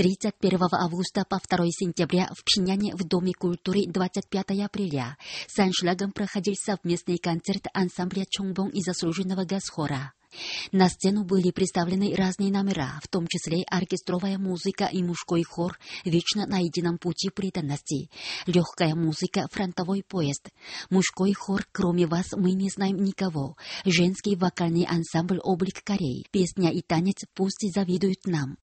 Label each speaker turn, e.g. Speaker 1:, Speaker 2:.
Speaker 1: 31 августа по 2 сентября в Пхеньяне в Доме культуры 25 апреля с аншлагом проходил совместный концерт ансамбля Чонgbong и заслуженного гасхора. На сцену были представлены разные номера, в том числе оркестровая музыка и мужской хор «Вечно на едином пути преданности», легкая музыка «Фронтовой поезд», мужской хор «Кроме вас мы не знаем никого», женский вокальный ансамбль «Облик Кореи», песня и танец «Пусть завидуют нам».